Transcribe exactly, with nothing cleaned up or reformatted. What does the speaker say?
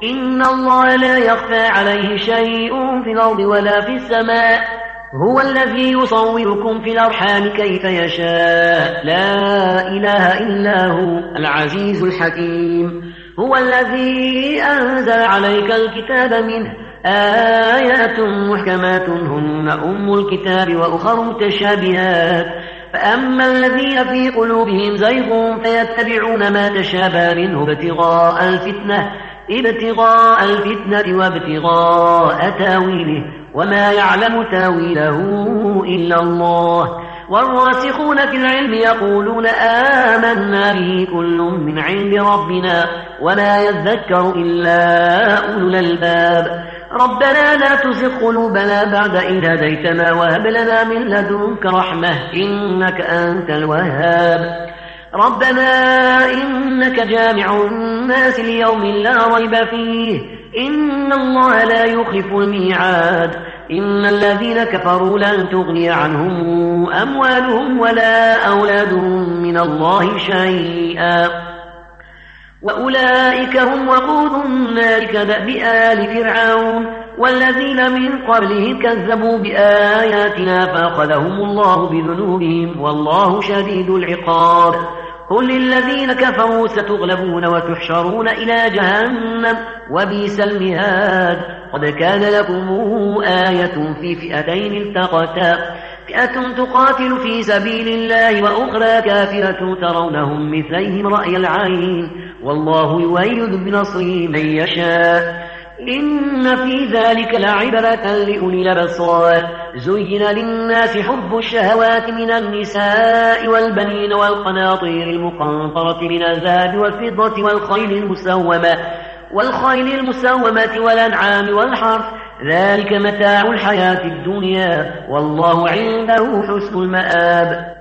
إن الله لا يخفى عليه شيء في الأرض ولا في السماء هو الذي يصوركم في الأرحام كيف يشاء لا إله إلا هو العزيز الحكيم هو الذي أنزل عليك الكتاب منه آيات محكمات هن أم الكتاب وأخر متشابهات فأما الذين في قلوبهم زيغ فيتبعون ما تشابه منه ابتغاء الفتنة ابتغاء الفتنة وابتغاء تاويله وما يعلم تاويله إلا الله والراسخون في العلم يقولون آمنا به كل من عند ربنا وما يذكر إلا أولو الألباب ربنا لا تزغ قلوبنا بعد إذ هديتنا وهب لنا من لدنك رحمة إنك أنت الوهاب ربنا إنك جامع الناس ليوم لا ريب فيه إن الله لا يخلف الميعاد إن الذين كفروا لن تغني عنهم أموالهم ولا أولادهم من الله شيئا وأولئك هم وقود النار كدأب آل فرعون والذين من قبلهم كذبوا بآياتنا فأخذهم الله بذنوبهم والله شديد العقاب قل للذين كفروا ستغلبون وتحشرون إلى جهنم وبئس المهاد قد كان لكم آية في فئتين التقتا فئة تقاتل في سبيل الله وأخرى كافرة ترونهم مثليهم رأي العين والله يؤيد بنصره من يشاء إن في ذلك لعبرة لأولي الأبصار زين للناس حب الشهوات من النساء والبنين والقناطير المقنطرة من الذهب والفضة والخيل المسومة والخيل المسومة والأنعام والحرث ذلك متاع الحياة الدنيا والله عنده حسن المآب